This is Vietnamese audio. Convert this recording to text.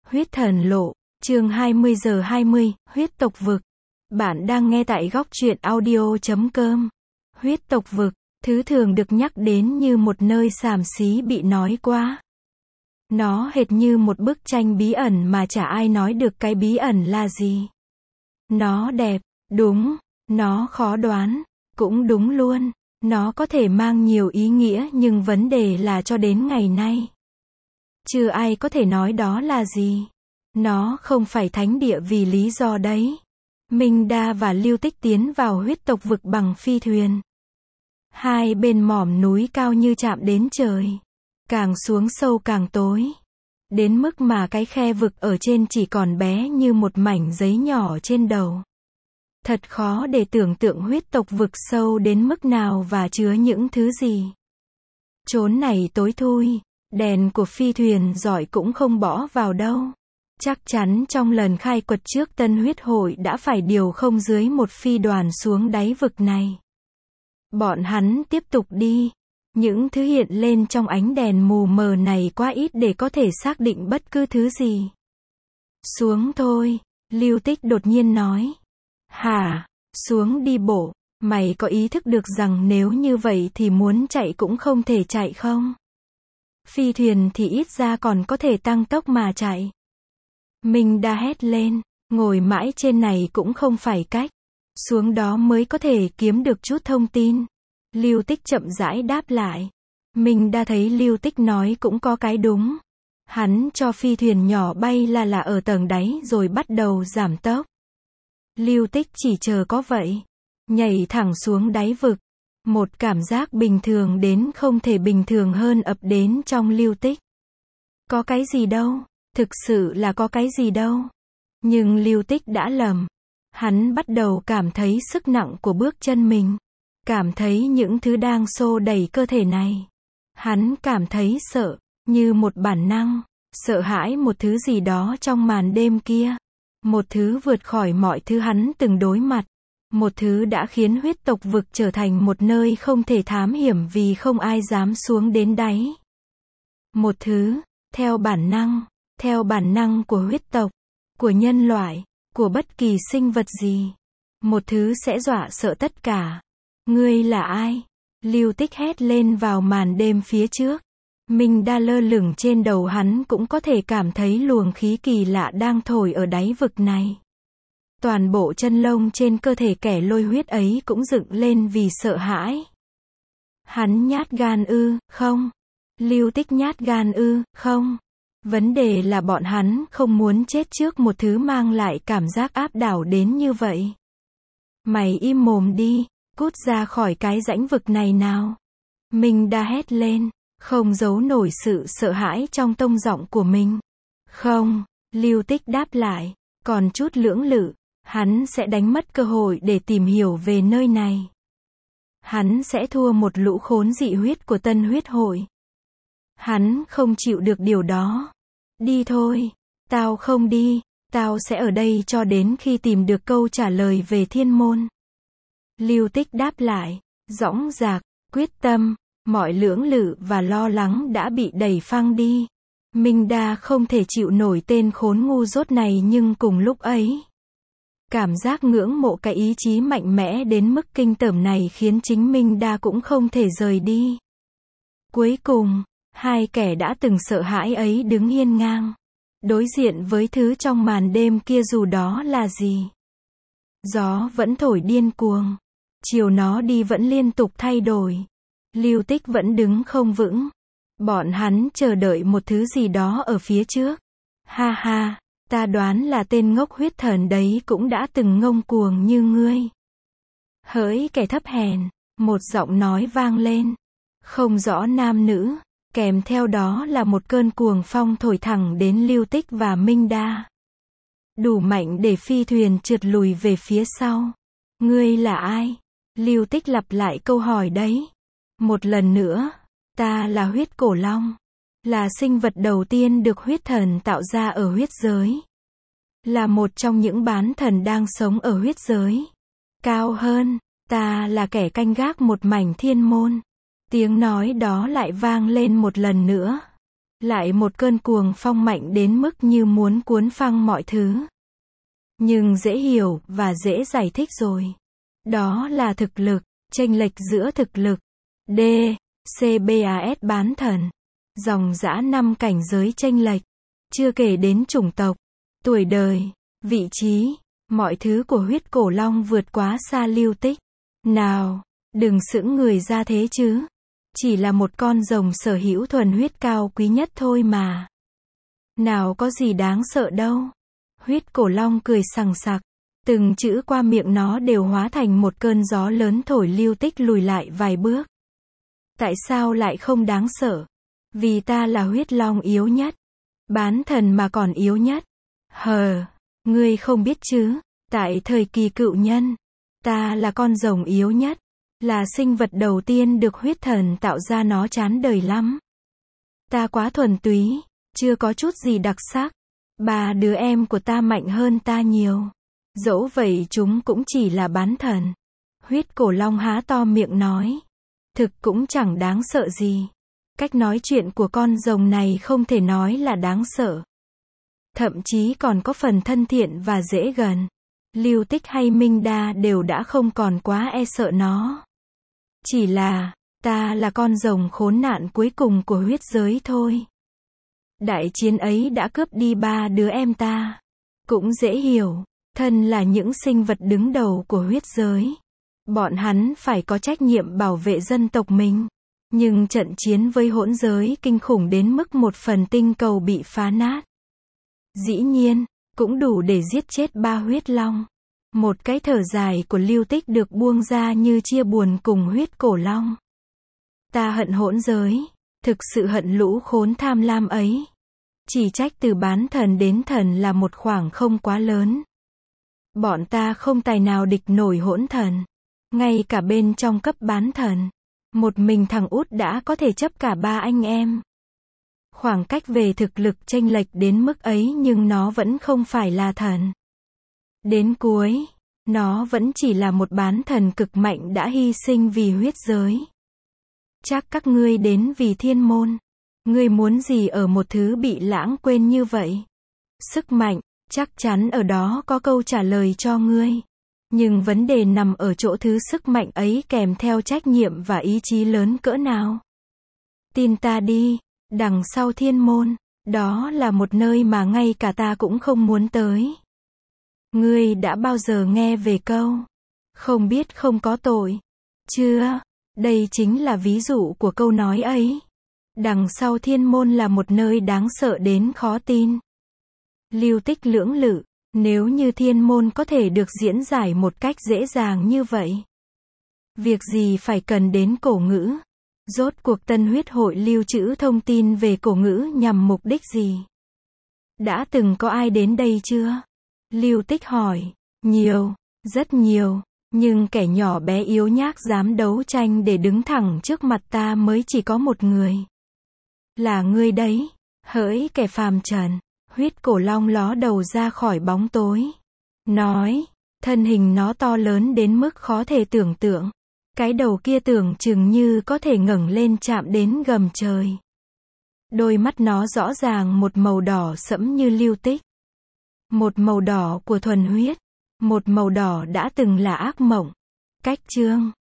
Huyết thần lộ, chương 20:20, huyết tộc vực. Bạn đang nghe tại góc truyện audio.com. Huyết tộc vực, thứ thường được nhắc đến như một nơi xàm xí bị nói quá. Nó hệt như một bức tranh bí ẩn mà chả ai nói được cái bí ẩn là gì. Nó đẹp, đúng, nó khó đoán, cũng đúng luôn. Nó có thể mang nhiều ý nghĩa nhưng vấn đề là cho đến ngày nay, chưa ai có thể nói đó là gì. Nó không phải thánh địa vì lý do đấy. Minh Đa và Lưu Tích tiến vào huyết tộc vực bằng phi thuyền. Hai bên mỏm núi cao như chạm đến trời. Càng xuống sâu càng tối. Đến mức mà cái khe vực ở trên chỉ còn bé như một mảnh giấy nhỏ trên đầu. Thật khó để tưởng tượng huyết tộc vực sâu đến mức nào và chứa những thứ gì. Chốn này tối thui, đèn của phi thuyền giỏi cũng không bỏ vào đâu. Chắc chắn trong lần khai quật trước Tân Huyết Hội đã phải điều không dưới một phi đoàn xuống đáy vực này. Bọn hắn tiếp tục đi. Những thứ hiện lên trong ánh đèn mù mờ này quá ít để có thể xác định bất cứ thứ gì. Xuống thôi, Lưu Tích đột nhiên nói. Hả? Xuống đi bộ? Mày có ý thức được rằng nếu như vậy thì muốn chạy cũng không thể chạy không? Phi thuyền thì ít ra còn có thể tăng tốc mà chạy. Minh Đa hét lên, ngồi mãi trên này cũng không phải cách. Xuống đó mới có thể kiếm được chút thông tin. Lưu Tích chậm rãi đáp lại. Minh Đa thấy Lưu Tích nói cũng có cái đúng. Hắn cho phi thuyền nhỏ bay là ở tầng đáy rồi bắt đầu giảm tốc. Lưu Tích chỉ chờ có vậy. Nhảy thẳng xuống đáy vực. Một cảm giác bình thường đến không thể bình thường hơn ập đến trong Lưu Tích. Có cái gì đâu, thực sự là có cái gì đâu. Nhưng Lưu Tích đã lầm. Hắn bắt đầu cảm thấy sức nặng của bước chân mình. Cảm thấy những thứ đang xô đẩy cơ thể này. Hắn cảm thấy sợ, như một bản năng. Sợ hãi một thứ gì đó trong màn đêm kia. Một thứ vượt khỏi mọi thứ hắn từng đối mặt. Một thứ đã khiến huyết tộc vực trở thành một nơi không thể thám hiểm vì không ai dám xuống đến đáy. Một thứ, theo bản năng của huyết tộc, của nhân loại, của bất kỳ sinh vật gì. Một thứ sẽ dọa sợ tất cả. Ngươi là ai? Lưu Tích hét lên vào màn đêm phía trước. Minh Đa lơ lửng trên đầu hắn cũng có thể cảm thấy luồng khí kỳ lạ đang thổi ở đáy vực này. Toàn bộ chân lông trên cơ thể kẻ lôi huyết ấy cũng dựng lên vì sợ hãi. Hắn nhát gan ư, không? Lưu Tích nhát gan ư, không? Vấn đề là bọn hắn không muốn chết trước một thứ mang lại cảm giác áp đảo đến như vậy. Mày im mồm đi, cút ra khỏi cái rãnh vực này nào. Minh Đa hét lên, không giấu nổi sự sợ hãi trong tông giọng của mình. Không, Lưu Tích đáp lại, còn chút lưỡng lự. Hắn sẽ đánh mất cơ hội để tìm hiểu về nơi này. Hắn sẽ thua một lũ khốn dị huyết của Tân Huyết Hội. Hắn không chịu được điều đó. Đi thôi. Tao không đi. Tao sẽ ở đây cho đến khi tìm được câu trả lời về thiên môn. Lưu Tích đáp lại, dõng dạc, quyết tâm. Mọi lưỡng lự và lo lắng đã bị đẩy phăng đi. Minh Đa không thể chịu nổi tên khốn ngu dốt này nhưng cùng lúc ấy. Cảm giác ngưỡng mộ cái ý chí mạnh mẽ đến mức kinh tởm này khiến chính Minh Đa cũng không thể rời đi. Cuối cùng, hai kẻ đã từng sợ hãi ấy đứng hiên ngang. Đối diện với thứ trong màn đêm kia dù đó là gì. Gió vẫn thổi điên cuồng. Chiều nó đi vẫn liên tục thay đổi. Lưu Tích vẫn đứng không vững. Bọn hắn chờ đợi một thứ gì đó ở phía trước. Ha ha. Ta đoán là tên ngốc huyết thần đấy cũng đã từng ngông cuồng như ngươi. Hỡi kẻ thấp hèn, một giọng nói vang lên. Không rõ nam nữ, kèm theo đó là một cơn cuồng phong thổi thẳng đến Lưu Tích và Minh Đa. Đủ mạnh để phi thuyền trượt lùi về phía sau. Ngươi là ai? Lưu Tích lặp lại câu hỏi đấy. Một lần nữa, ta là huyết cổ long. Là sinh vật đầu tiên được huyết thần tạo ra ở huyết giới. Là một trong những bán thần đang sống ở huyết giới. Cao hơn, ta là kẻ canh gác một mảnh thiên môn. Tiếng nói đó lại vang lên một lần nữa. Lại một cơn cuồng phong mạnh đến mức như muốn cuốn phăng mọi thứ. Nhưng dễ hiểu và dễ giải thích rồi. Đó là thực lực, chênh lệch giữa thực lực. D. CBAS bán thần. Dòng dã 5 cảnh giới chênh lệch. Chưa kể đến chủng tộc, tuổi đời, vị trí, mọi thứ của huyết cổ long vượt quá xa Lưu Tích. Nào, đừng sững người ra thế chứ. Chỉ là một con rồng sở hữu thuần huyết cao quý nhất thôi mà. Nào có gì đáng sợ đâu. Huyết cổ long cười sằng sặc. Từng chữ qua miệng nó đều hóa thành một cơn gió lớn thổi Lưu Tích lùi lại vài bước. Tại sao lại không đáng sợ? Vì ta là huyết long yếu nhất. Bán thần mà còn yếu nhất. Ngươi không biết chứ. Tại thời kỳ cựu nhân, ta là con rồng yếu nhất. Là sinh vật đầu tiên được huyết thần tạo ra, nó chán đời lắm. Ta quá thuần túy, chưa có chút gì đặc sắc. 3 đứa em của ta mạnh hơn ta nhiều. Dẫu vậy chúng cũng chỉ là bán thần. Huyết cổ long há to miệng nói. Thực cũng chẳng đáng sợ gì. Cách nói chuyện của con rồng này không thể nói là đáng sợ. Thậm chí còn có phần thân thiện và dễ gần. Lưu Tích hay Minh Đa đều đã không còn quá e sợ nó. Chỉ là, ta là con rồng khốn nạn cuối cùng của huyết giới thôi. Đại chiến ấy đã cướp đi 3 đứa em ta. Cũng dễ hiểu, thân là những sinh vật đứng đầu của huyết giới. Bọn hắn phải có trách nhiệm bảo vệ dân tộc mình. Nhưng trận chiến với hỗn giới kinh khủng đến mức một phần tinh cầu bị phá nát. Dĩ nhiên, cũng đủ để giết chết 3 huyết long. Một cái thở dài của Lưu Tích được buông ra như chia buồn cùng huyết cổ long. Ta hận hỗn giới, thực sự hận lũ khốn tham lam ấy. Chỉ trách từ bán thần đến thần là một khoảng không quá lớn. Bọn ta không tài nào địch nổi hỗn thần. Ngay cả bên trong cấp bán thần, một mình thằng út đã có thể chấp cả 3 anh em. Khoảng cách về thực lực chênh lệch đến mức ấy nhưng nó vẫn không phải là thần. Đến cuối, nó vẫn chỉ là một bán thần cực mạnh đã hy sinh vì huyết giới. Chắc các ngươi đến vì thiên môn. Ngươi muốn gì ở một thứ bị lãng quên như vậy? Sức mạnh, chắc chắn ở đó có câu trả lời cho ngươi. Nhưng vấn đề nằm ở chỗ thứ sức mạnh ấy kèm theo trách nhiệm và ý chí lớn cỡ nào. Tin ta đi, đằng sau thiên môn, đó là một nơi mà ngay cả ta cũng không muốn tới. Ngươi đã bao giờ nghe về câu không biết không có tội? Chưa? Đây chính là ví dụ của câu nói ấy. Đằng sau thiên môn là một nơi đáng sợ đến khó tin. Lưu Tích lưỡng lự, nếu như thiên môn có thể được diễn giải một cách dễ dàng như vậy. Việc gì phải cần đến cổ ngữ? Rốt cuộc Tân Huyết Hội lưu trữ thông tin về cổ ngữ nhằm mục đích gì? Đã từng có ai đến đây chưa? Lưu Tích hỏi. Nhiều, rất nhiều. Nhưng kẻ nhỏ bé yếu nhác dám đấu tranh để đứng thẳng trước mặt ta mới chỉ có một người. Là ngươi đấy. Hỡi kẻ phàm trần. Huyết cổ long ló đầu ra khỏi bóng tối. Nói. Thân hình nó to lớn đến mức khó thể tưởng tượng. Cái đầu kia tưởng chừng như có thể ngẩng lên chạm đến gầm trời. Đôi mắt nó rõ ràng một màu đỏ sẫm như Lưu Tích. Một màu đỏ của thuần huyết. Một màu đỏ đã từng là ác mộng. Cách chương.